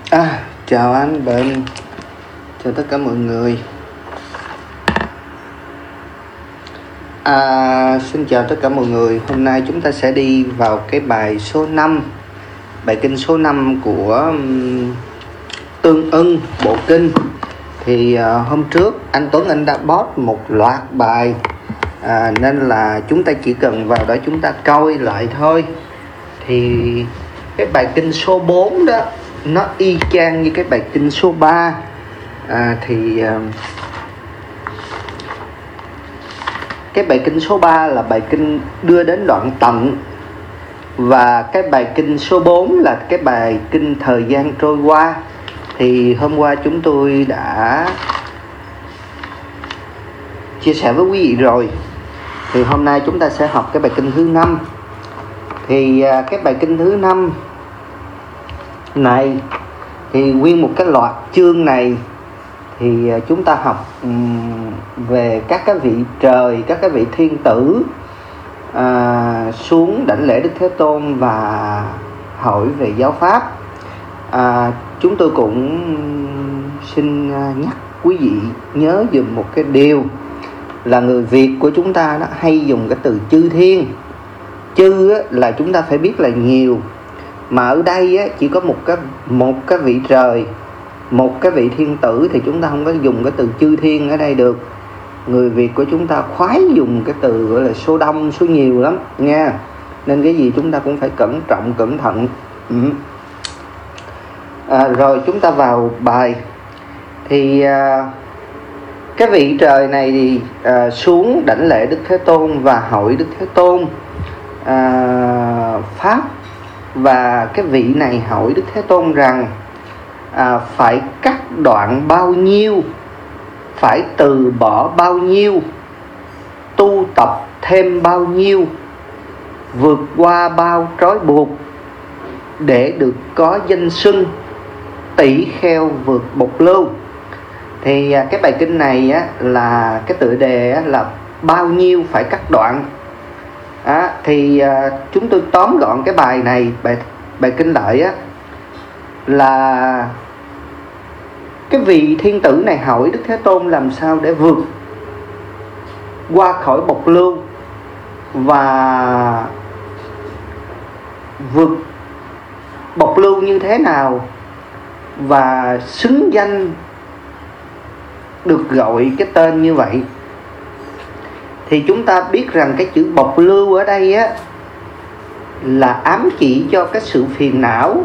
Chào anh Bệnh, chào tất cả mọi người. Xin chào tất cả mọi người. Hôm nay chúng ta sẽ đi vào cái bài số 5, bài kinh số 5 của Tương Ưng Bộ Kinh. Thì hôm trước anh Tuấn anh đã post một loạt bài, nên là chúng ta chỉ cần vào đó chúng ta coi lại thôi. Thì cái bài kinh số 4 đó nó y chang như cái bài kinh số 3. Cái bài kinh số 3 là bài kinh đưa đến đoạn tận, và cái bài kinh số 4 là cái bài kinh thời gian trôi qua. Thì hôm qua chúng tôi đã chia sẻ với quý vị rồi. Thì hôm nay chúng ta sẽ học cái bài kinh thứ 5. Thì cái bài kinh thứ 5 này thì nguyên một cái loạt chương này thì chúng ta học về các cái vị trời, các cái vị thiên tử xuống đảnh lễ Đức Thế Tôn và hỏi về giáo pháp. Chúng tôi cũng xin nhắc quý vị nhớ dùm một cái điều là người Việt của chúng ta nó hay dùng cái từ chư thiên. Chư là chúng ta phải biết là nhiều, mà ở đây chỉ có một cái vị trời, một cái vị thiên tử, thì chúng ta không có dùng cái từ chư thiên ở đây được. Người Việt của chúng ta khoái dùng cái từ gọi là số đông, số nhiều lắm nha, nên cái gì chúng ta cũng phải cẩn trọng, cẩn thận. Rồi chúng ta vào bài. Thì cái vị trời này thì xuống đảnh lễ Đức Thế Tôn và hỏi Đức Thế Tôn pháp. Và cái vị này hỏi Đức Thế Tôn rằng phải cắt đoạn bao nhiêu, phải từ bỏ bao nhiêu, tu tập thêm bao nhiêu, vượt qua bao trói buộc để được có danh xưng tỷ kheo vượt bộc lưu. Thì cái bài kinh này là cái tựa đề là bao nhiêu phải cắt đoạn. Thì chúng tôi tóm gọn cái bài này, bài kinh lại là cái vị thiên tử này hỏi Đức Thế Tôn làm sao để vượt qua khỏi bộc lưu, và vượt bộc lưu như thế nào và xứng danh được gọi cái tên như vậy. Thì chúng ta biết rằng cái chữ bộc lưu ở đây là ám chỉ cho cái sự phiền não,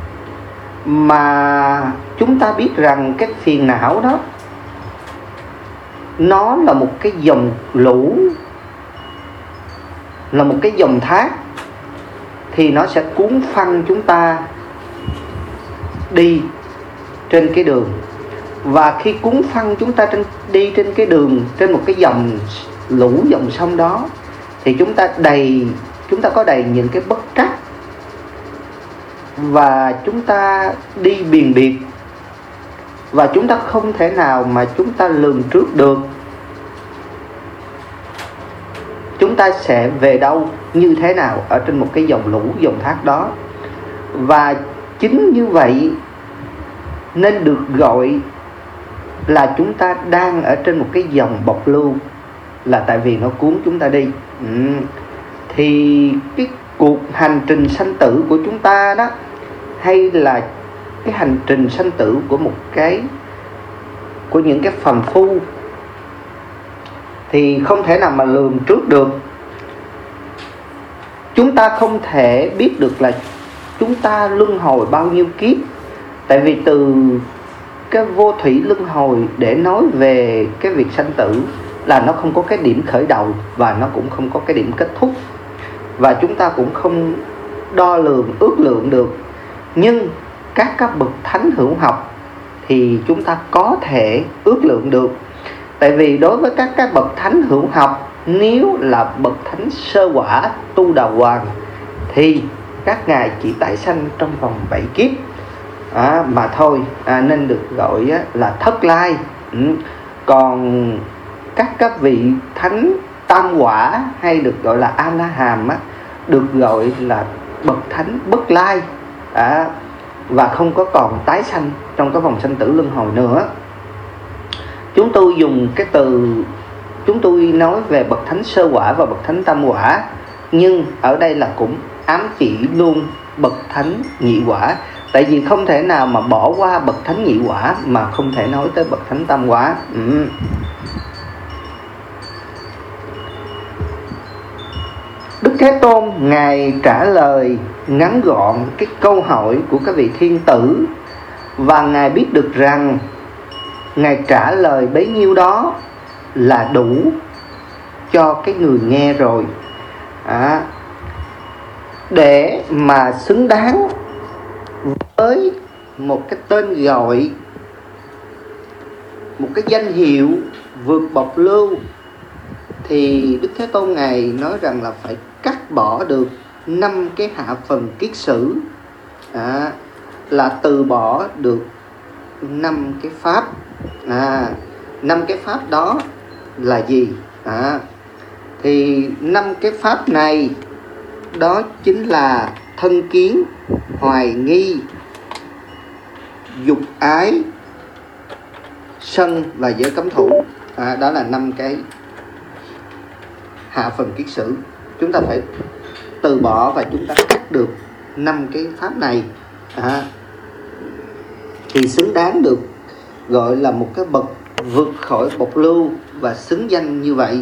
mà chúng ta biết rằng cái phiền não đó nó là một cái dòng lũ, là một cái dòng thác, thì nó sẽ cuốn phăng chúng ta đi trên cái đường. Và khi cuốn phăng chúng ta đi trên cái đường, trên một cái dòng lũ, dòng sông đó, thì chúng ta có đầy những cái bất trắc, và chúng ta đi biền biệt, và chúng ta không thể nào mà chúng ta lường trước được chúng ta sẽ về đâu, như thế nào ở trên một cái dòng lũ, dòng thác đó. Và chính như vậy nên được gọi là chúng ta đang ở trên một cái dòng bộc lưu, là tại vì nó cuốn chúng ta đi. Thì cái cuộc hành trình sanh tử của chúng ta đó, hay là cái hành trình sanh tử của những cái phàm phu, thì không thể nào mà lường trước được. Chúng ta không thể biết được là chúng ta luân hồi bao nhiêu kiếp, tại vì từ cái vô thủy luân hồi để nói về cái việc sanh tử là nó không có cái điểm khởi đầu, và nó cũng không có cái điểm kết thúc, và chúng ta cũng không đo lường, ước lượng được. Nhưng các bậc thánh hữu học thì chúng ta có thể ước lượng được. Tại vì đối với các bậc thánh hữu học, nếu là bậc thánh sơ quả tu đà hoàng, thì các ngài chỉ tái sanh trong vòng 7 kiếp mà thôi, nên được gọi là thất lai. Còn các vị thánh tam quả, hay được gọi là A La Hàm, được gọi là bậc thánh bất lai. và không có còn tái sanh trong cái vòng sanh tử luân hồi nữa. Chúng tôi dùng cái từ, chúng tôi nói về bậc thánh sơ quả và bậc thánh tam quả, nhưng ở đây là cũng ám chỉ luôn bậc thánh nhị quả. Tại vì không thể nào mà bỏ qua bậc thánh nhị quả mà không thể nói tới bậc thánh tam quả. Đức Thế Tôn Ngài trả lời ngắn gọn cái câu hỏi của các vị thiên tử, và Ngài biết được rằng Ngài trả lời bấy nhiêu đó là đủ cho cái người nghe rồi. Để mà xứng đáng với một cái tên gọi, một cái danh hiệu vượt bộc lưu, thì Đức Thế Tôn Ngài nói rằng là phải cắt bỏ được 5 cái hạ phần kiết sử, là từ bỏ được 5 cái pháp. 5 cái pháp đó là gì? Thì 5 cái pháp này đó chính là thân kiến, hoài nghi, dục ái, sân và giới cấm thủ. Đó là 5 cái hạ phần kiết sử. Chúng ta phải từ bỏ và chúng ta cắt được 5 cái pháp này, thì xứng đáng được gọi là một cái bậc vượt khỏi bộc lưu và xứng danh như vậy.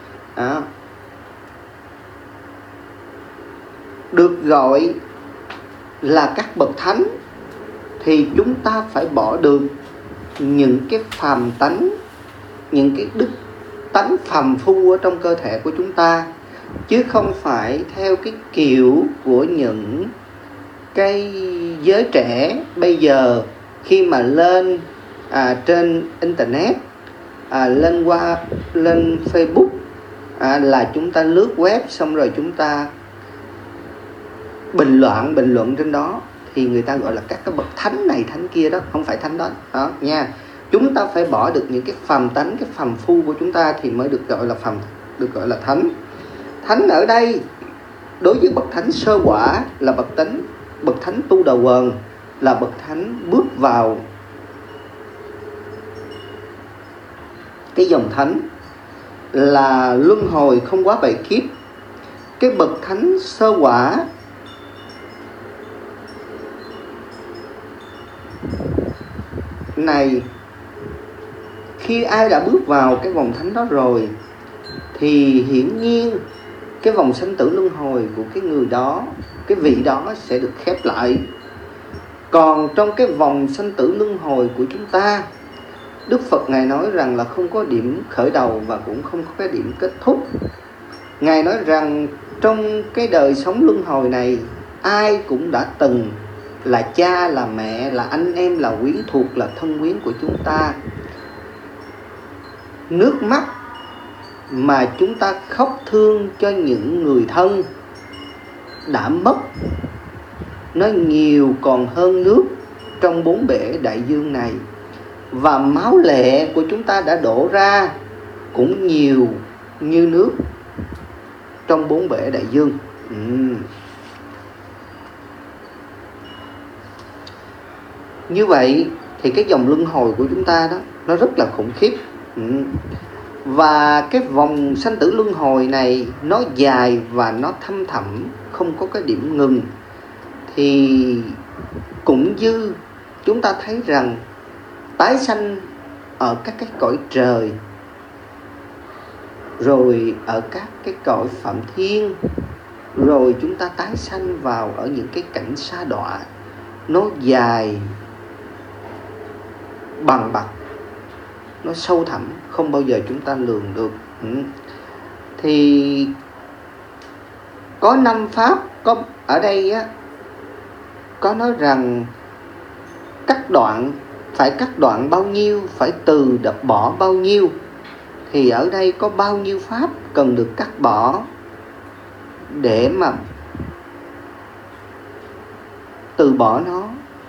Được gọi là các bậc thánh thì chúng ta phải bỏ được những cái phàm tánh, những cái đức tánh phàm phu ở trong cơ thể của chúng ta, chứ không phải theo cái kiểu của những cái giới trẻ bây giờ khi mà lên trên internet, lên Facebook, là chúng ta lướt web xong rồi chúng ta bình luận trên đó, thì người ta gọi là các cái bậc thánh này thánh kia đó. Không phải thánh đó nha. Chúng ta phải bỏ được những cái phàm tánh, cái phàm phu của chúng ta thì mới được gọi là thánh. Thánh ở đây đối với bậc thánh sơ quả là bậc thánh tu đà quần, là bậc thánh bước vào cái dòng thánh là luân hồi không quá 7 kiếp. Cái bậc thánh sơ quả này, khi ai đã bước vào cái vòng thánh đó rồi thì hiển nhiên cái vòng sanh tử luân hồi của cái người đó, cái vị đó sẽ được khép lại. Còn trong cái vòng sanh tử luân hồi của chúng ta, Đức Phật Ngài nói rằng là không có điểm khởi đầu và cũng không có cái điểm kết thúc. Ngài nói rằng trong cái đời sống luân hồi này, ai cũng đã từng là cha, là mẹ, là anh em, là quyến thuộc, là thân quyến của chúng ta. Nước mắt mà chúng ta khóc thương cho những người thân đã mất, nó nhiều còn hơn nước trong 4 bể đại dương này. Và máu lệ của chúng ta đã đổ ra cũng nhiều như nước trong 4 bể đại dương. Như vậy thì cái dòng luân hồi của chúng ta đó nó rất là khủng khiếp. Và cái vòng sanh tử luân hồi này nó dài và nó thâm thẳm, không có cái điểm ngừng. Thì cũng như chúng ta thấy rằng tái sanh ở các cái cõi trời, rồi ở các cái cõi phạm thiên, rồi chúng ta tái sanh vào ở những cái cảnh sa đọa, nó dài bằng bạc, nó sâu thẳm, không bao giờ chúng ta lường được. Thì có 5 pháp, có ở đây á, có nói rằng phải cắt đoạn bao nhiêu, phải từ đập bỏ bao nhiêu. Thì ở đây có bao nhiêu pháp cần được cắt bỏ để mà từ bỏ nó.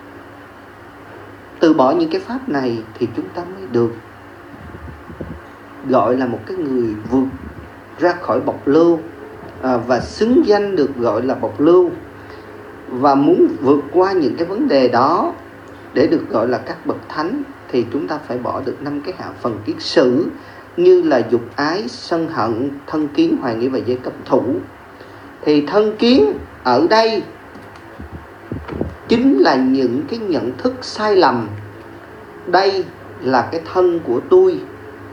Từ bỏ những cái pháp này thì chúng ta mới được gọi là một cái người vượt ra khỏi bộc lưu, và xứng danh được gọi là bộc lưu. và muốn vượt qua những cái vấn đề đó để được gọi là các bậc thánh, thì chúng ta phải bỏ được 5 cái hạ phần kiết sử, như là dục ái, sân hận, thân kiến, hoài nghi và giới cấm thủ. Thì thân kiến ở đây chính là những cái nhận thức sai lầm. Đây là cái thân của tôi,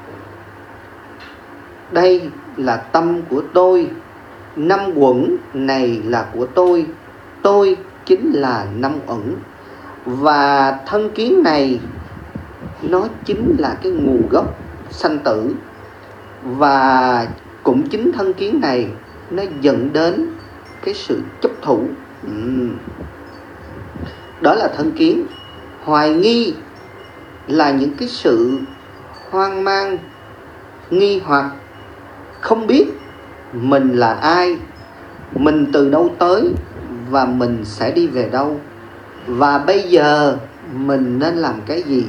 đây là tâm của tôi, 5 uẩn này là của tôi chính là 5 uẩn. Và thân kiến này nó chính là cái nguồn gốc sanh tử, và cũng chính thân kiến này nó dẫn đến cái sự chấp thủ. Đó là thân kiến. Hoài nghi là những cái sự hoang mang, nghi hoặc, không biết mình là ai, mình từ đâu tới và mình sẽ đi về đâu, và bây giờ mình nên làm cái gì.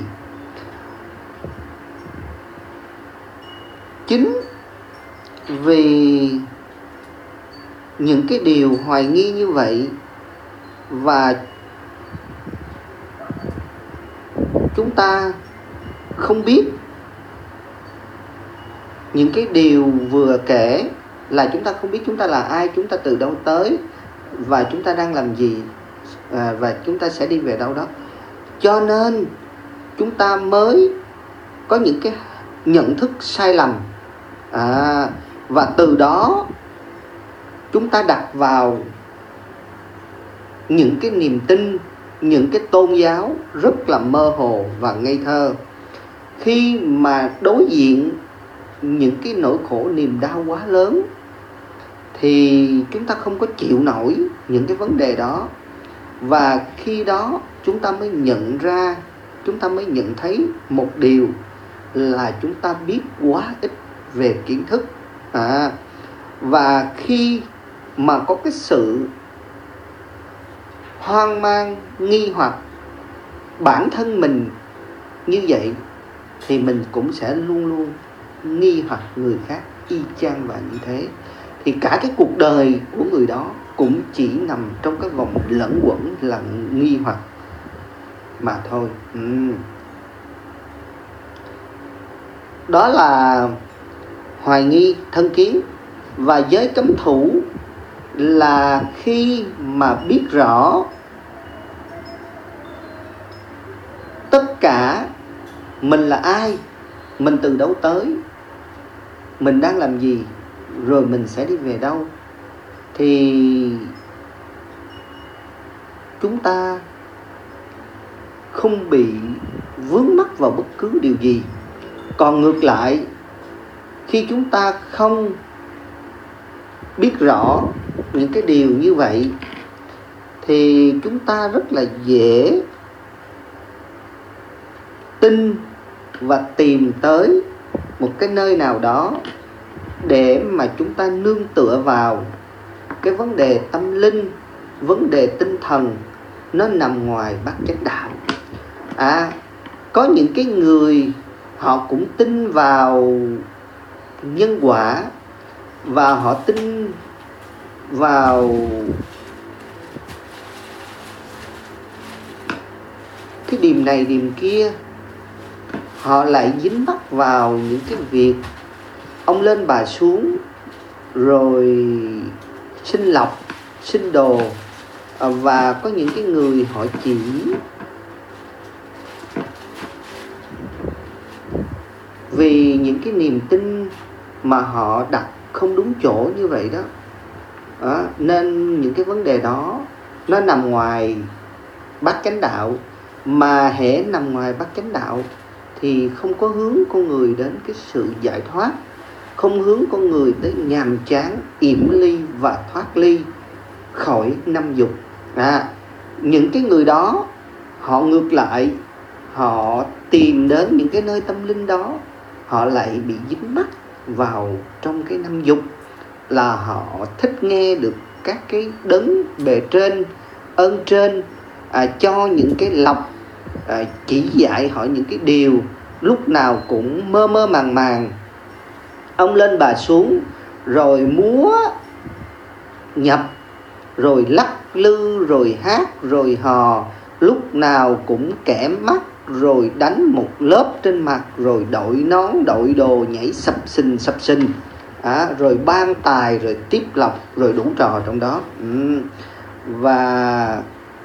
Chính vì những cái điều hoài nghi như vậy, và chúng ta không biết những cái điều vừa kể, là chúng ta không biết chúng ta là ai, chúng ta từ đâu tới và chúng ta đang làm gì, và chúng ta sẽ đi về đâu đó. Cho nên chúng ta mới có những cái nhận thức sai lầm, và từ đó chúng ta đặt vào những cái niềm tin, những cái tôn giáo rất là mơ hồ và ngây thơ. Khi mà đối diện những cái nỗi khổ niềm đau quá lớn thì chúng ta không có chịu nổi những cái vấn đề đó. Và khi đó chúng ta mới nhận ra, chúng ta mới nhận thấy một điều là chúng ta biết quá ít về kiến thức. Và khi mà có cái sự hoang mang, nghi hoặc bản thân mình như vậy, thì mình cũng sẽ luôn luôn nghi hoặc người khác y chang và như thế. Thì cả cái cuộc đời của người đó cũng chỉ nằm trong cái vòng lẫn quẩn là nghi hoặc mà thôi. Đó là hoài nghi, thân kiến. Và giới cấm thủ là khi mà biết rõ tất cả mình là ai, mình từ đâu tới, mình đang làm gì, rồi mình sẽ đi về đâu, thì chúng ta không bị vướng mắc vào bất cứ điều gì. Còn ngược lại, khi chúng ta không biết rõ những cái điều như vậy thì chúng ta rất là dễ tin và tìm tới một cái nơi nào đó để mà chúng ta nương tựa vào cái vấn đề tâm linh, vấn đề tinh thần, nó nằm ngoài bát chánh đạo. Có những cái người họ cũng tin vào nhân quả, và họ tin vào cái điểm này điểm kia. Họ lại dính mắc vào những cái việc ông lên bà xuống, rồi sinh lọc, sinh đồ. Và có những cái người họ chỉ vì những cái niềm tin mà họ đặt không đúng chỗ như vậy đó, nên những cái vấn đề đó nó nằm ngoài bát chánh đạo. Mà hễ nằm ngoài bát chánh đạo thì không có hướng con người đến cái sự giải thoát, không hướng con người tới nhàm chán, yểm ly và thoát ly khỏi năm dục. Những cái người đó họ ngược lại, họ tìm đến những cái nơi tâm linh đó, họ lại bị dính mắc vào trong cái năm dục, là họ thích nghe được các cái đấng bề trên, ơn trên cho những cái lọc, chỉ dạy họ những cái điều lúc nào cũng mơ mơ màng màng, ông lên bà xuống, rồi múa nhập, rồi lắc, lư rồi hát rồi hò, lúc nào cũng kẻ mắt rồi đánh một lớp trên mặt, rồi đội nón đội đồ nhảy sập sình rồi ban tài rồi tiếp lộc rồi đủ trò trong đó. Và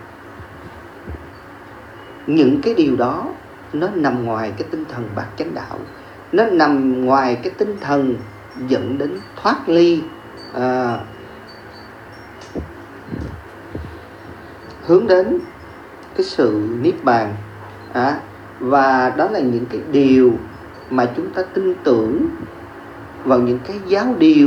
những cái điều đó nó nằm ngoài cái tinh thần bát chánh đạo, nó nằm ngoài cái tinh thần dẫn đến thoát ly, hướng đến cái sự niết bàn. Và đó là những cái điều mà chúng ta tin tưởng vào, những cái giáo điều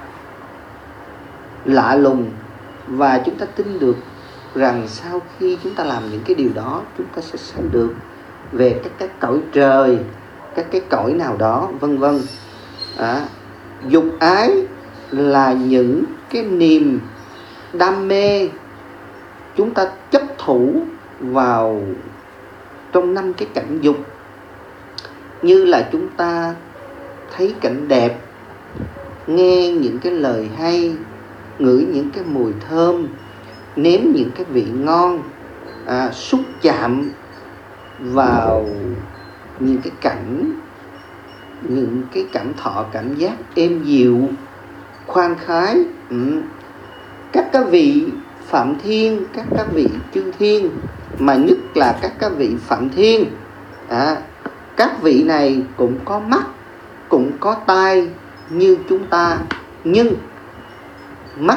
lạ lùng, và chúng ta tin được rằng sau khi chúng ta làm những cái điều đó, chúng ta sẽ sanh được về các cái cõi trời, các cái cõi nào đó, vân vân. Dục ái là những cái niềm đam mê chúng ta chấp thủ vào trong 5 cái cảnh dục, như là chúng ta thấy cảnh đẹp, nghe những cái lời hay, ngửi những cái mùi thơm, nếm những cái vị ngon, xúc chạm vào những cái cảnh, những cái cảm thọ, cảm giác êm dịu, khoan khoái. Các cái vị Phạm Thiên, các cái vị chư thiên, mà nhất là các cái vị Phạm Thiên, các vị này cũng có mắt, cũng có tai như chúng ta, nhưng mắt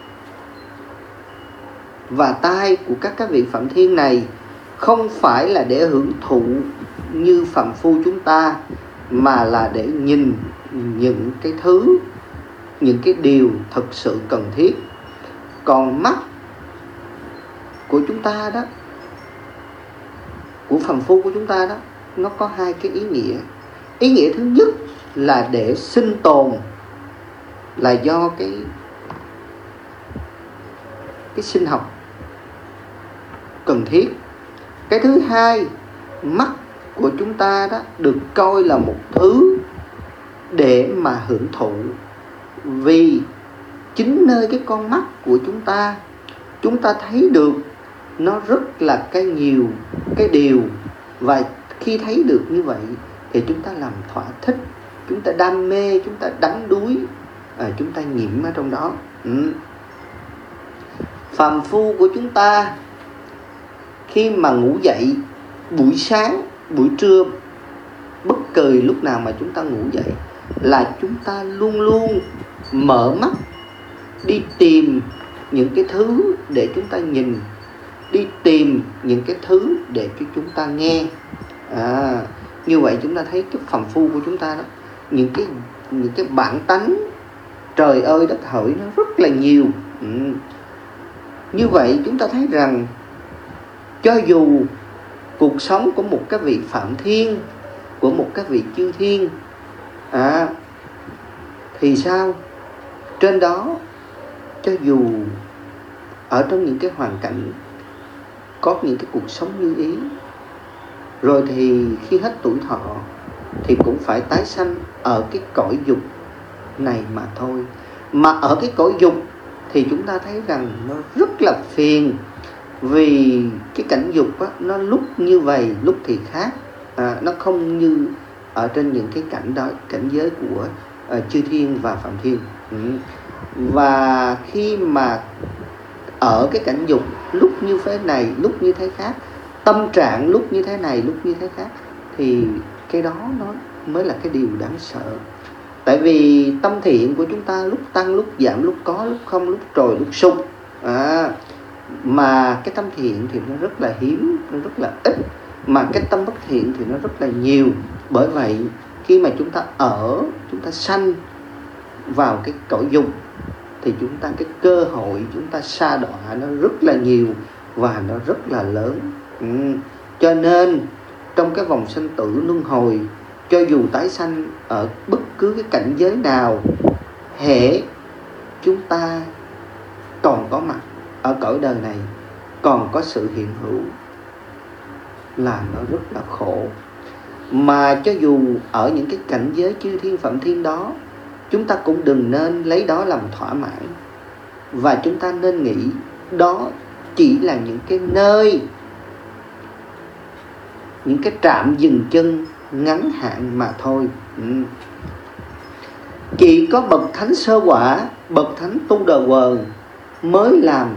và tai của các vị Phạm Thiên này không phải là để hưởng thụ như phàm phu chúng ta, mà là để nhìn những cái thứ, những cái điều thực sự cần thiết. Còn mắt của chúng ta đó, của phàm phu của chúng ta đó, nó có 2 cái ý nghĩa. Ý nghĩa thứ nhất là để sinh tồn, là do cái sinh học cần thiết. Cái thứ hai, mắt của chúng ta đó được coi là một thứ để mà hưởng thụ, vì chính nơi cái con mắt của chúng ta thấy được nó rất là cái nhiều cái điều, và khi thấy được như vậy thì chúng ta làm thỏa thích, chúng ta đam mê, chúng ta đắm đuối, chúng ta nhiễm ở trong đó. Phàm phu của chúng ta khi mà ngủ dậy buổi sáng, buổi trưa, bất kỳ lúc nào mà chúng ta ngủ dậy, là chúng ta luôn luôn mở mắt đi tìm những cái thứ để chúng ta nhìn, đi tìm những cái thứ để cho chúng ta nghe. Như vậy chúng ta thấy cái phàm phu của chúng ta đó, những cái bản tánh trời ơi đất hỡi nó rất là nhiều. Như vậy chúng ta thấy rằng cho dù cuộc sống của một cái vị Phạm Thiên, của một cái vị chư thiên, thì sao? Trên đó, cho dù ở trong những cái hoàn cảnh có những cái cuộc sống như ý, rồi thì khi hết tuổi thọ thì cũng phải tái sanh ở cái cõi dục này mà thôi. Mà ở cái cõi dục thì chúng ta thấy rằng nó rất là phiền, vì cái cảnh dục á, nó lúc như vậy, lúc thì khác, nó không như ở trên những cái cảnh đó, cảnh giới của chư thiên và Phạm Thiên. Và khi mà ở cái cảnh dục lúc như thế này, lúc như thế khác, tâm trạng lúc như thế này, lúc như thế khác, thì cái đó nó mới là cái điều đáng sợ. Tại vì tâm thiện của chúng ta lúc tăng lúc giảm, lúc có lúc không, lúc trồi lúc sung, mà cái tâm thiện thì nó rất là hiếm, nó rất là ít, mà cái tâm bất thiện thì nó rất là nhiều. Bởi vậy khi mà chúng ta sanh vào cái cõi dục thì chúng ta, cái cơ hội chúng ta sa đọa nó rất là nhiều và nó rất là lớn. Cho nên trong cái vòng sanh tử luân hồi, cho dù tái sanh ở bất cứ cái cảnh giới nào, hễ chúng ta còn có mặt ở cõi đời này, còn có sự hiện hữu, là nó rất là khổ. Mà cho dù ở những cái cảnh giới chư thiên Phạm Thiên đó, chúng ta cũng đừng nên lấy đó làm thỏa mãn, và chúng ta nên nghĩ đó chỉ là những cái nơi, những cái trạm dừng chân ngắn hạn mà thôi. Chỉ có bậc thánh sơ quả, bậc thánh tu đà quần mới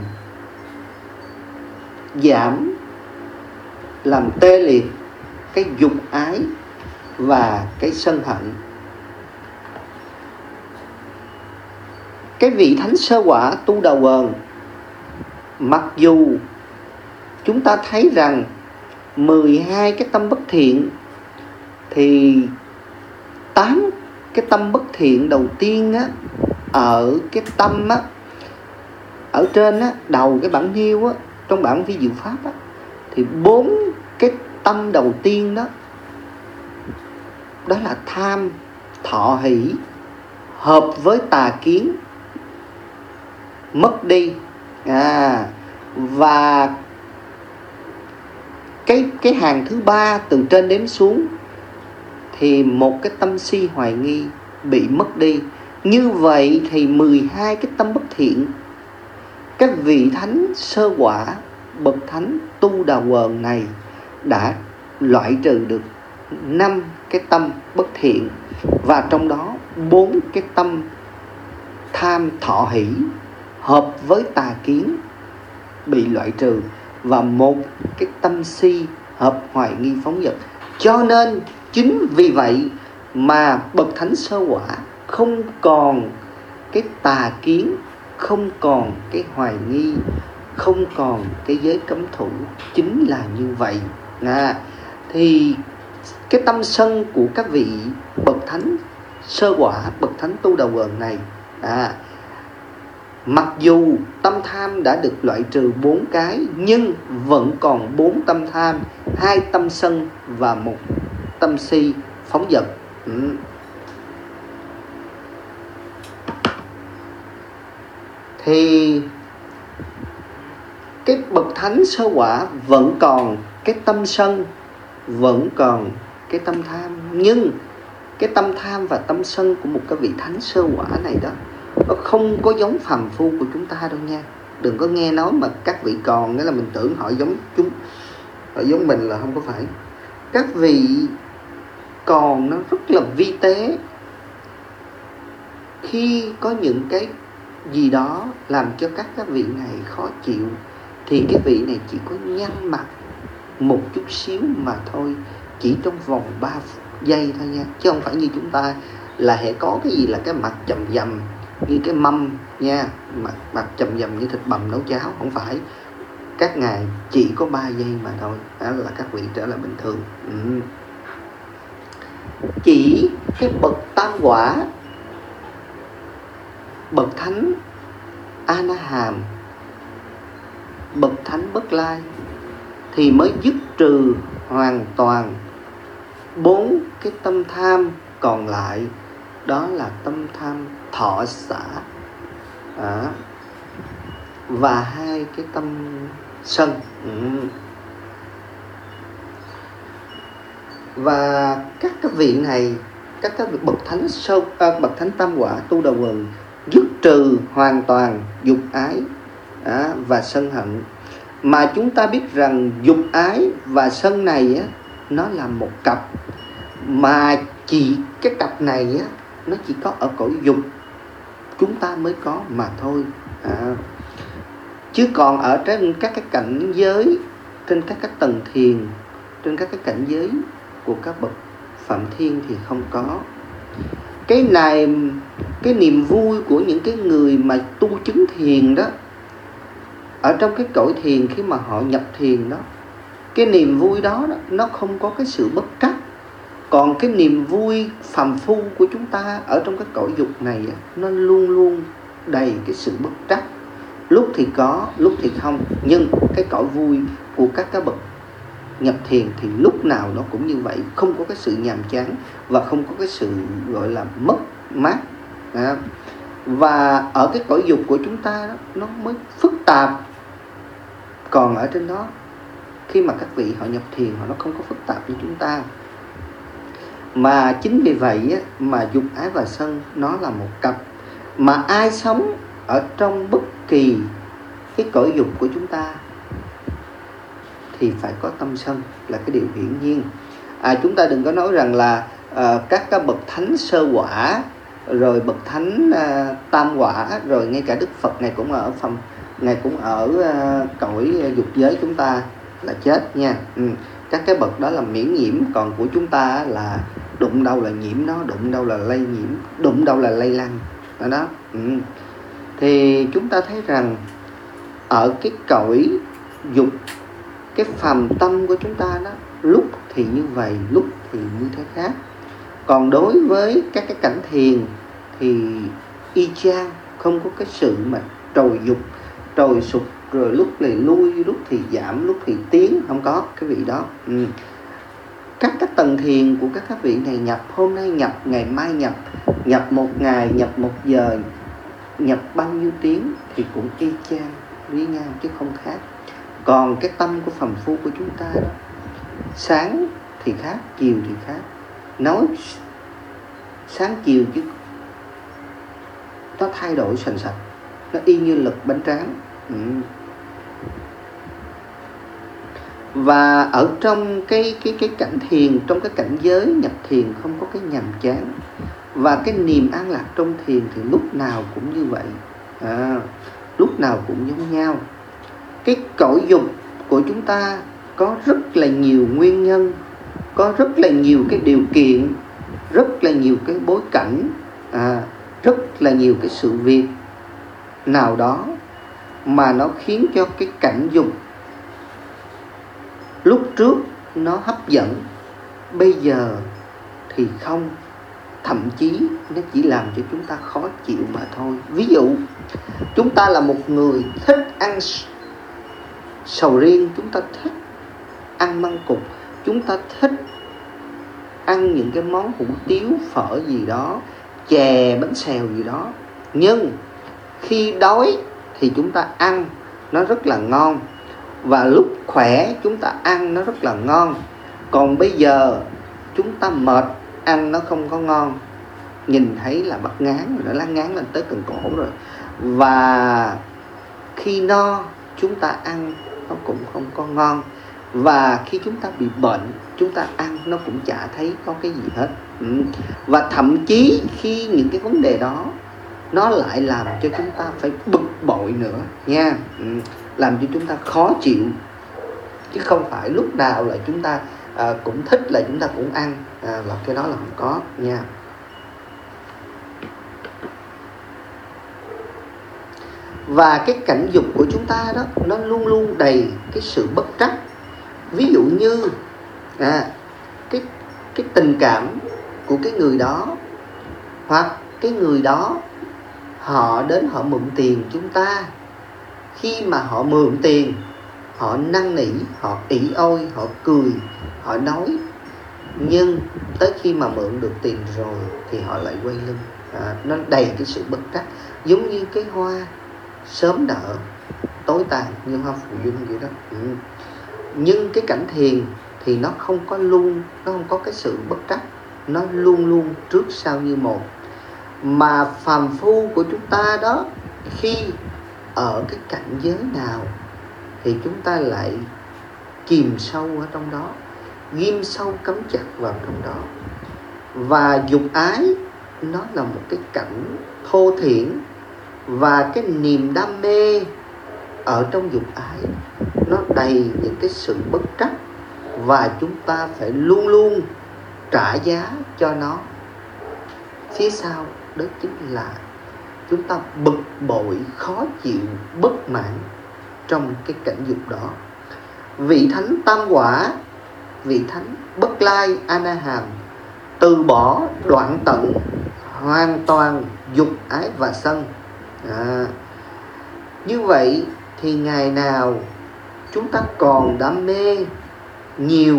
làm tê liệt cái dục ái và cái sân hận. Cái vị thánh sơ quả tu đà quần, mặc dù chúng ta thấy rằng 12 cái tâm bất thiện, thì 8 cái tâm bất thiện đầu tiên á, ở cái tâm á, ở trên á, đầu cái bản nhiêu á, trong bản vi diệu pháp á, thì 4 cái tâm đầu tiên đó, đó là tham, thọ, hỷ, hợp với tà kiến, mất đi. Và cái hàng thứ 3 từ trên đếm xuống thì một cái tâm si hoài nghi bị mất đi. Như vậy thì 12 cái tâm bất thiện, cái vị thánh sơ quả, bậc thánh tu đà quần này đã loại trừ được 5 cái tâm bất thiện, và trong đó 4 cái tâm tham, thọ, hỷ, hợp với tà kiến bị loại trừ, và một cái tâm si, hợp, hoài nghi, phóng dật. Cho nên chính vì vậy mà bậc thánh sơ quả không còn cái tà kiến, không còn cái hoài nghi, không còn cái giới cấm thủ. Chính là như vậy. Thì cái tâm sân của các vị bậc thánh sơ quả, bậc thánh tu đà quần này, mặc dù tâm tham đã được loại trừ 4 cái, nhưng vẫn còn 4 tâm tham, 2 tâm sân và 1 tâm si phóng dật. Thì cái bậc thánh sơ quả vẫn còn cái tâm sân, vẫn còn cái tâm tham, nhưng cái tâm tham và tâm sân của một cái vị thánh sơ quả này đó, nó không có giống phàm phu của chúng ta đâu nha. Đừng có nghe nói mà các vị còn, nghĩa là mình tưởng họ giống họ giống mình, là không có phải. Các vị còn nó rất là vi tế. Khi có những cái gì đó làm cho các vị này khó chịu, thì cái vị này chỉ có nhăn mặt một chút xíu mà thôi, chỉ trong vòng 3 giây thôi nha, chứ không phải như chúng ta là hệ có cái gì là cái mặt chầm dầm như cái mâm nha, mặt chầm dầm như thịt bằm nấu cháo. Không phải, các ngài chỉ có 3 giây mà thôi, đó là các vị trở lại bình thường. Chỉ cái bậc tam quả, bậc thánh A Na Hàm, bậc thánh Bất Lai thì mới dứt trừ hoàn toàn 4 cái tâm tham còn lại, đó là tâm tham thọ xả và 2 cái tâm sân. Và các cái vị này, các cái bậc thánh bậc thánh tam quả tu đà quần dứt trừ hoàn toàn dục ái và sân hận. Mà chúng ta biết rằng dục ái và sân này nó là một cặp, mà chỉ cái cặp này nó chỉ có ở cõi dục chúng ta mới có mà thôi. Chứ còn ở trên các cái cảnh giới, trên các cái tầng thiền, trên các cái cảnh giới của các bậc phạm thiên thì không có. Cái này, cái niềm vui của những cái người mà tu chứng thiền đó, ở trong cái cõi thiền khi mà họ nhập thiền đó, cái niềm vui đó nó không có cái sự bất trắc. Còn cái niềm vui phàm phu của chúng ta ở trong cái cõi dục này, nó luôn luôn đầy cái sự bất trắc. Lúc thì có, lúc thì không. Nhưng cái cõi vui của các bậc nhập thiền thì lúc nào nó cũng như vậy, không có cái sự nhàm chán và không có cái sự gọi là mất mát. Và ở cái cõi dục của chúng ta đó, nó mới phức tạp. Còn ở trên đó, khi mà các vị họ nhập thiền, họ nó không có phức tạp như chúng ta. Mà chính vì vậy mà dục ái và sân nó là một cặp. Mà ai sống ở trong bất kỳ cái cõi dục của chúng ta thì phải có tâm sân là cái điều hiển nhiên. Chúng ta đừng có nói rằng là các cái bậc thánh sơ quả, rồi bậc thánh tam quả, rồi ngay cả Đức Phật Ngài cũng ở cõi dục giới chúng ta là chết nha. Các cái bậc đó là miễn nhiễm, còn của chúng ta là đụng đâu là nhiễm nó, đụng đâu là lây nhiễm, đụng đâu là lây lan đó. Thì chúng ta thấy rằng ở cái cõi dục, cái phàm tâm của chúng ta đó, lúc thì như vậy, lúc thì như thế khác. Còn đối với các cái cảnh thiền thì y chang, không có cái sự mà trồi dục, trồi sụp, rồi lúc thì lui, lúc thì giảm, lúc thì tiến, không có cái vị đó. Các cái tầng thiền của các vị này nhập, hôm nay nhập, ngày mai nhập, nhập một ngày, nhập một giờ, nhập bao nhiêu tiếng thì cũng y chang với nhau chứ không khác. Còn cái tâm của phàm phu của chúng ta đó, sáng thì khác, chiều thì khác. Nói sáng chiều chứ nó thay đổi sành sạch, nó y như lực bánh tráng. Và ở trong cái cảnh thiền, trong cái cảnh giới nhập thiền không có cái nhàm chán. Và cái niềm an lạc trong thiền thì lúc nào cũng như vậy, lúc nào cũng giống nhau. Cái cõi dục của chúng ta có rất là nhiều nguyên nhân, có rất là nhiều cái điều kiện, rất là nhiều cái bối cảnh, rất là nhiều cái sự việc nào đó mà nó khiến cho cái cảnh dục lúc trước nó hấp dẫn, bây giờ thì không, thậm chí nó chỉ làm cho chúng ta khó chịu mà thôi. Ví dụ chúng ta là một người thích ăn sầu riêng, chúng ta thích ăn măng cụt, chúng ta thích ăn những cái món hủ tiếu, phở gì đó, chè, bánh xèo gì đó. Nhưng khi đói thì chúng ta ăn nó rất là ngon, và lúc khỏe chúng ta ăn nó rất là ngon. Còn bây giờ chúng ta mệt, ăn nó không có ngon, nhìn thấy là bắt ngán rồi, nó láng ngán lên tới cần cổ rồi. Và khi no chúng ta ăn nó cũng không có ngon. Và khi chúng ta bị bệnh, chúng ta ăn nó cũng chả thấy có cái gì hết. Và thậm chí khi những cái vấn đề đó nó lại làm cho chúng ta phải bực bội nữa nha, làm cho chúng ta khó chịu, chứ không phải lúc nào là chúng ta cũng thích là chúng ta cũng ăn, là cái đó là không có nha. Và cái cảnh dục của chúng ta đó, nó luôn luôn đầy cái sự bất trắc. Ví dụ như cái tình cảm của cái người đó, hoặc cái người đó họ đến họ mượn tiền chúng ta. Khi mà họ mượn tiền, họ năn nỉ, họ ỷ ôi, họ cười, họ nói. Nhưng tới khi mà mượn được tiền rồi thì họ lại quay lưng. Nó đầy cái sự bất trắc, giống như cái hoa sớm nở tối tàn, như hoa phù dung vậy đó. Nhưng cái cảnh thiền thì nó không có cái sự bất trắc, nó luôn luôn trước sau như một. Mà phàm phu của chúng ta đó, khi ở cái cảnh giới nào thì chúng ta lại chìm sâu ở trong đó, ghim sâu cắm chặt vào trong đó. Và dục ái nó là một cái cảnh thô thiển, và cái niềm đam mê ở trong dục ái nó đầy những cái sự bất trắc, và chúng ta phải luôn luôn trả giá cho nó. Phía sau đó chính là chúng ta bực bội, khó chịu, bất mãn trong cái cảnh dục đó. Vị thánh tam quả, vị thánh Bất Lai A Na Hàm từ bỏ đoạn tận hoàn toàn dục ái và sân. Như vậy thì ngày nào chúng ta còn đam mê nhiều,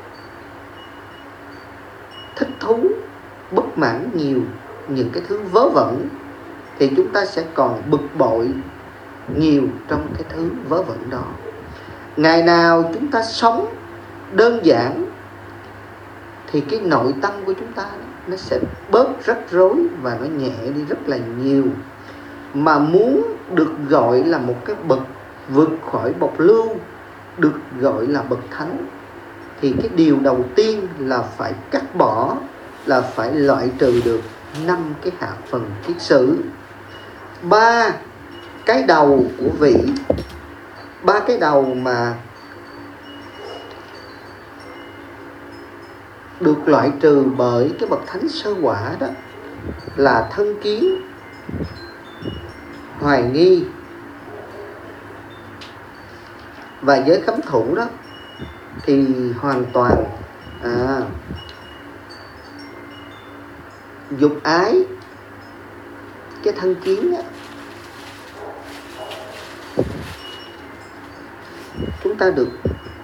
thích thú, bất mãn nhiều những cái thứ vớ vẩn, thì chúng ta sẽ còn bực bội nhiều trong cái thứ vớ vẩn đó. Ngày nào chúng ta sống đơn giản thì cái nội tâm của chúng ta nó sẽ bớt rắc rối và nó nhẹ đi rất là nhiều. Mà muốn được gọi là một cái bậc vượt khỏi bọc lưu được gọi là bậc thánh, thì cái điều đầu tiên là phải cắt bỏ, là phải loại trừ được 5 cái hạ phần kiết sử. 3 cái đầu của vị, 3 cái đầu mà được loại trừ bởi cái bậc thánh sơ quả đó là thân kiến, hoài nghi và giới cấm thủ đó, thì hoàn toàn dục ái, cái thân kiến đó, chúng ta được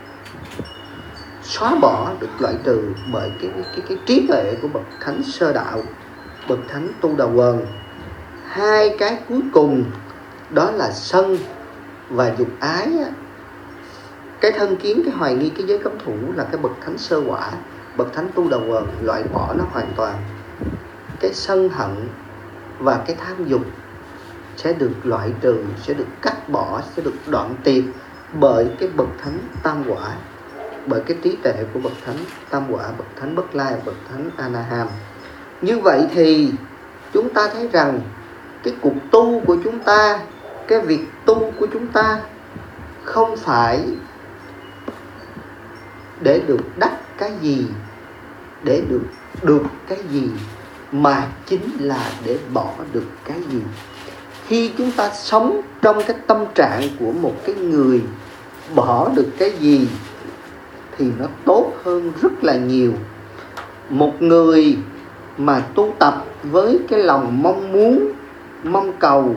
xóa bỏ, được loại trừ bởi cái trí tuệ của bậc thánh sơ đạo, bậc thánh Tu Đà Quần. 2 cái cuối cùng đó là sân và dục ái á. Cái thân kiến, cái hoài nghi, cái giới cấm thủ là cái bậc thánh sơ quả, bậc thánh Tu Đà Quần loại bỏ nó hoàn toàn. Cái sân hận và cái tham dục sẽ được loại trừ, sẽ được cắt bỏ, sẽ được đoạn tuyệt bởi cái bậc thánh tam quả, bởi cái trí tuệ của bậc thánh tam quả, bậc thánh Bất Lai, bậc thánh A Na Hàm. Như vậy thì chúng ta thấy rằng cái cuộc tu của chúng ta, cái việc tu của chúng ta không phải để được đắc cái gì, để được cái gì, mà chính là để bỏ được cái gì. Khi chúng ta sống trong cái tâm trạng của một cái người bỏ được cái gì thì nó tốt hơn rất là nhiều. Một người mà tu tập với cái lòng mong muốn, mong cầu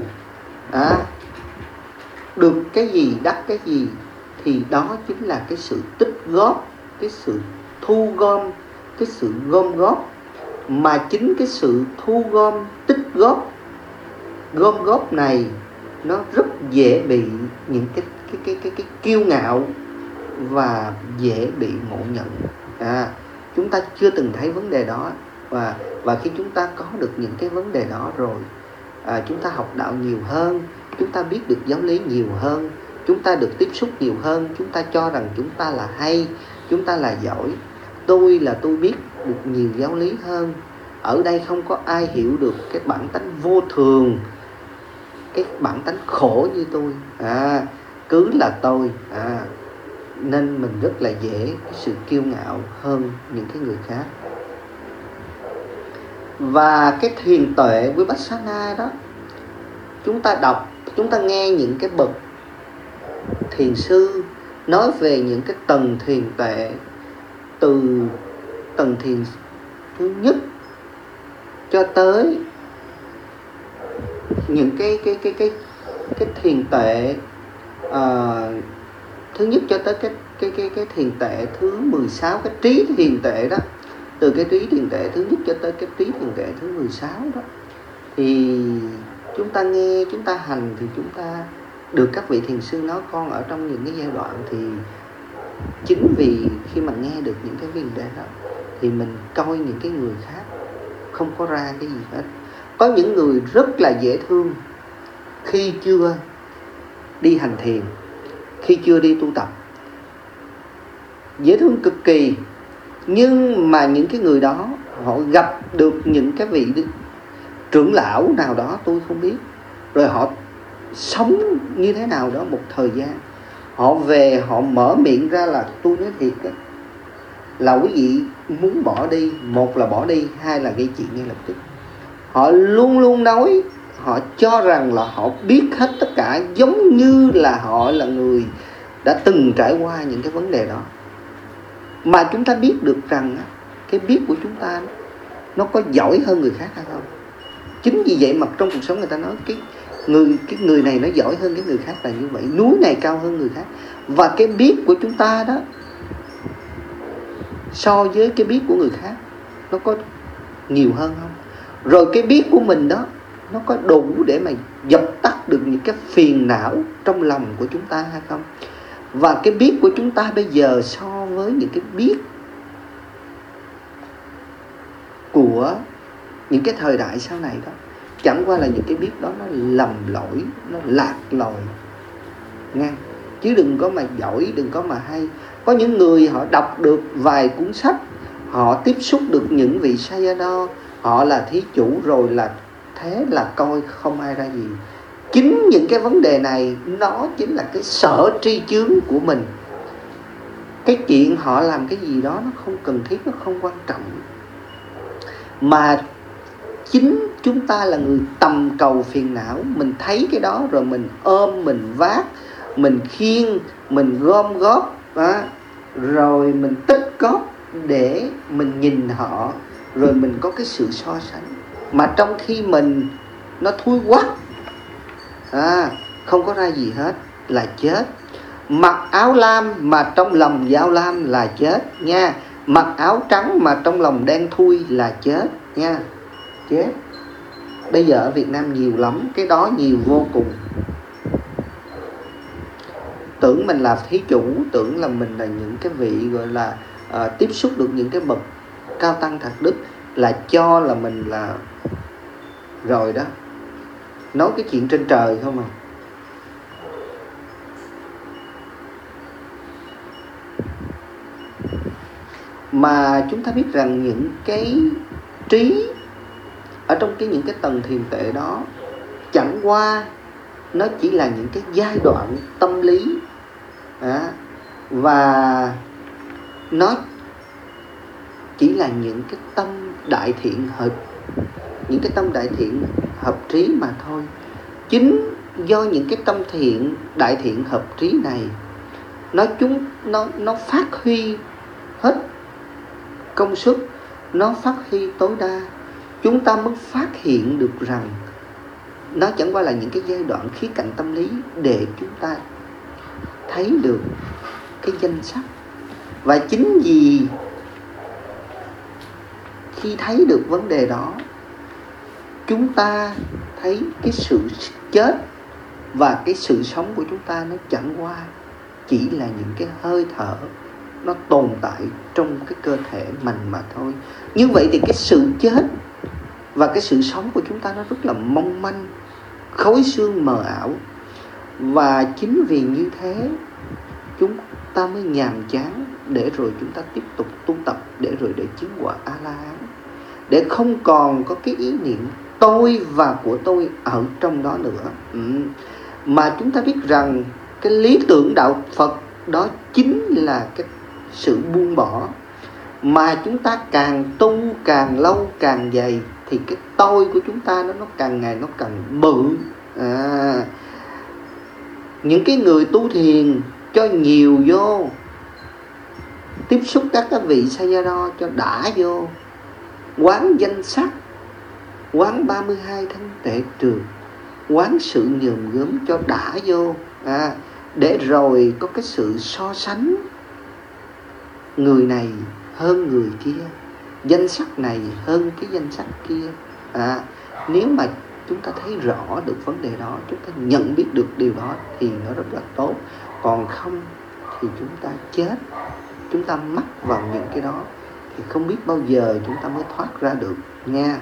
được cái gì, đắc cái gì, thì đó chính là cái sự tích góp, cái sự thu gom, cái sự gom góp. Mà chính cái sự thu gom, tích góp, gom góp này nó rất dễ bị những cái kiêu ngạo và dễ bị ngộ nhận. Chúng ta chưa từng thấy vấn đề đó, và khi chúng ta có được những cái vấn đề đó rồi, chúng ta học đạo nhiều hơn, chúng ta biết được giáo lý nhiều hơn, chúng ta được tiếp xúc nhiều hơn, chúng ta cho rằng chúng ta là hay, chúng ta là giỏi. Tôi biết được nhiều giáo lý hơn. Ở đây không có ai hiểu được cái bản tánh vô thường, cái bản tánh khổ như tôi. Cứ là tôi. Nên mình rất là dễ cái sự kiêu ngạo hơn những cái người khác. Và cái thiền tuệ Vipassana đó, chúng ta đọc, chúng ta nghe những cái bậc thiền sư nói về những cái tầng thiền tuệ, từ tầng thiền thứ nhất cho tới những cái thiền tuệ thứ nhất cho tới cái thiền tuệ thứ 16, cái trí thiền tuệ đó. Từ cái trí thiền tuệ thứ nhất cho tới cái trí thiền tuệ thứ 16 đó, thì chúng ta nghe, chúng ta hành, thì chúng ta được các vị thiền sư nói con ở trong những cái giai đoạn. Thì chính vì khi mà nghe được những cái vấn đề đó thì mình coi những cái người khác không có ra cái gì hết. Có những người rất là dễ thương khi chưa đi hành thiền, khi chưa đi tu tập, dễ thương cực kỳ. Nhưng mà những cái người đó họ gặp được những cái vị trưởng lão nào đó tôi không biết, rồi họ sống như thế nào đó một thời gian, họ về họ mở miệng ra là tôi nói thiệt đó, là quý vị muốn bỏ đi, một là bỏ đi, hai là gây chuyện ngay lập tức. Họ luôn luôn nói, họ cho rằng là họ biết hết tất cả, giống như là họ là người đã từng trải qua những cái vấn đề đó. Mà chúng ta biết được rằng cái biết của chúng ta nó có giỏi hơn người khác hay không. Chính vì vậy mà trong cuộc sống người ta nói cái người này nó giỏi hơn cái người khác là như vậy, núi này cao hơn người khác. Và cái biết của chúng ta đó so với cái biết của người khác nó có nhiều hơn không? Rồi cái biết của mình đó nó có đủ để mà dập tắt được những cái phiền não trong lòng của chúng ta hay không? Và cái biết của chúng ta bây giờ so với những cái biết của những cái thời đại sau này đó, chẳng qua là những cái biết đó nó lầm lỗi, nó lạc lòi. nha. Chứ đừng có mà giỏi, đừng có mà hay. Có những người họ đọc được vài cuốn sách, họ tiếp xúc được những vị Sayadaw, họ là thí chủ rồi, là thế là coi không ai ra gì. Chính những cái vấn đề này nó chính là cái sở tri chướng của mình. Cái chuyện họ làm cái gì đó nó không cần thiết, nó không quan trọng, mà chính chúng ta là người tầm cầu phiền não. Mình thấy cái đó rồi mình ôm, mình vác, mình khiêng, mình gom góp đó, rồi mình tích góp để mình nhìn họ, rồi mình có cái sự so sánh. Mà trong khi mình nó thui quắc, không có ra gì hết là chết. Mặc áo lam mà trong lòng dao lam là chết nha. Mặc áo trắng mà trong lòng đen thui là chết nha. Chết. Bây giờ ở Việt Nam nhiều lắm, cái đó nhiều vô cùng. Tưởng mình là thí chủ, tưởng là mình là những cái vị gọi là tiếp xúc được những cái bậc cao tăng thật đức, là cho là mình là rồi đó. Nói cái chuyện trên trời không à. Mà chúng ta biết rằng những cái trí ở trong những cái tầng thiền tệ đó chẳng qua nó chỉ là những cái giai đoạn tâm lý và nó chỉ là những cái tâm đại thiện hợp, những cái tâm đại thiện hợp trí mà thôi. Chính do những cái tâm thiện đại thiện hợp trí này nó phát huy hết công suất, nó phát huy tối đa, chúng ta mới phát hiện được rằng nó chẳng qua là những cái giai đoạn khía cạnh tâm lý để chúng ta thấy được cái danh sắc. Và chính vì khi thấy được vấn đề đó, chúng ta thấy cái sự chết và cái sự sống của chúng ta nó chẳng qua chỉ là những cái hơi thở nó tồn tại trong cái cơ thể mình mà thôi. Như vậy thì cái sự chết và cái sự sống của chúng ta nó rất là mong manh, khối xương mờ ảo. Và chính vì như thế chúng ta mới nhàm chán, để rồi chúng ta tiếp tục tu tập, để rồi để chứng quả A-la-hán, để không còn có cái ý niệm tôi và của tôi ở trong đó nữa. Mà chúng ta biết rằng cái lý tưởng đạo Phật đó chính là cái sự buông bỏ. Mà chúng ta càng tu càng lâu càng dày thì cái tôi của chúng ta nó càng ngày nó càng bự. Những cái người tu thiền cho nhiều vô, tiếp xúc các cái vị Sayadaw cho đã vô, quán danh sắc, quán 32 thanh tệ trượt, quán sự nhòm gớm cho đã vô, để rồi có cái sự so sánh người này hơn người kia, danh sắc này hơn cái danh sắc kia. Nếu mà chúng ta thấy rõ được vấn đề đó, chúng ta nhận biết được điều đó thì nó rất là tốt. Còn không thì chúng ta chết, chúng ta mắc vào những cái đó thì không biết bao giờ chúng ta mới thoát ra được nha.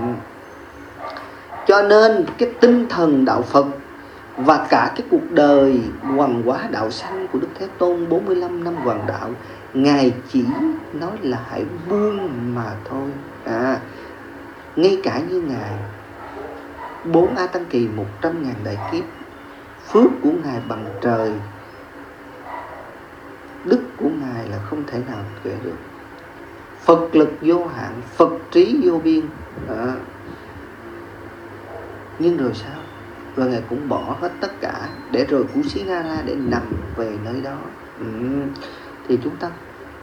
Cho nên cái tinh thần đạo Phật và cả cái cuộc đời hoằng hóa đạo sanh của Đức Thế Tôn 45 năm hoàng đạo, Ngài chỉ nói là hãy buông mà thôi. Ngay cả như Ngài 4 A Tăng Kỳ 100.000 đại kiếp, phước của Ngài bằng trời, đức của Ngài là không thể nào kể được. Phật lực vô hạn, Phật trí vô biên. Nhưng rồi sao? Rồi Ngài cũng bỏ hết tất cả để rồi Kusinara để nằm về nơi đó. Thì chúng ta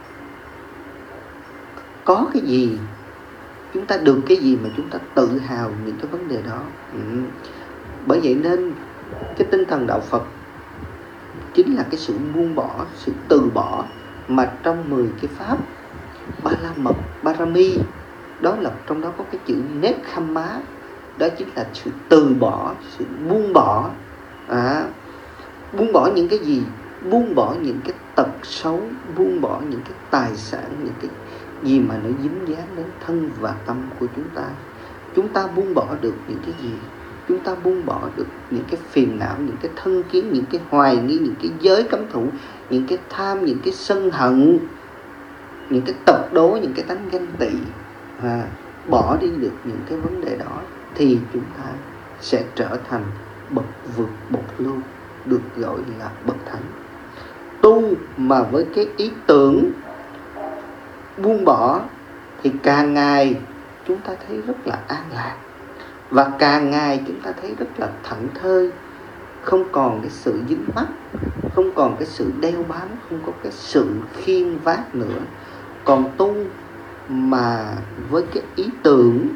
có cái gì, chúng ta được cái gì mà chúng ta tự hào những cái vấn đề đó. Bởi vậy nên cái tinh thần đạo Phật chính là cái sự buông bỏ, sự từ bỏ. Mà trong 10 cái pháp Ba La Mật, Parami, đó là trong đó có cái chữ Nekkhamma, đó chính là sự từ bỏ, sự buông bỏ. Buông bỏ những cái gì? Buông bỏ những cái tật xấu, buông bỏ những cái tài sản, những cái gì mà nó dính dáng đến thân và tâm của chúng ta. Chúng ta buông bỏ được những cái gì? chúng ta buông bỏ được những cái phiền não, những cái thân kiến, những cái hoài nghi, những cái giới cấm thủ, những cái tham, những cái sân hận, những cái tật đố, những cái tánh ganh tị, bỏ đi được những cái vấn đề đó, thì chúng ta sẽ trở thành bậc vượt bậc lưu, được gọi là bậc thánh. Tu mà với cái ý tưởng buông bỏ thì càng ngày chúng ta thấy rất là an lạc, và càng ngày chúng ta thấy rất là thảnh thơi, không còn cái sự dính mắc, không còn cái sự đeo bám, không có cái sự khiêng vác nữa. Còn tu mà với cái ý tưởng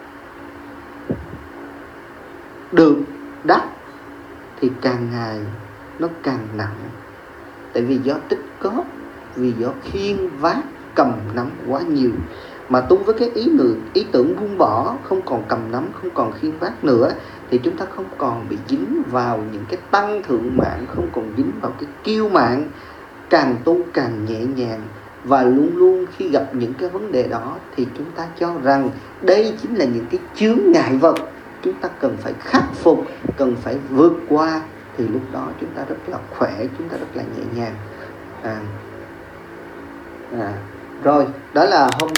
được đắc thì càng ngày nó càng nặng, tại vì do tích góp, vì do khiêng vác cầm nắm quá nhiều. Mà tu với cái ý tưởng buông bỏ, không còn cầm nắm, không còn khiêng vác nữa, thì chúng ta không còn bị dính vào những cái tăng thượng mạng, không còn dính vào cái kiêu mạng. Càng tu càng nhẹ nhàng, và luôn luôn khi gặp những cái vấn đề đó thì chúng ta cho rằng đây chính là những cái chướng ngại vật chúng ta cần phải khắc phục, cần phải vượt qua, thì lúc đó chúng ta rất là khỏe, chúng ta rất là nhẹ nhàng. Rồi, đó là hôm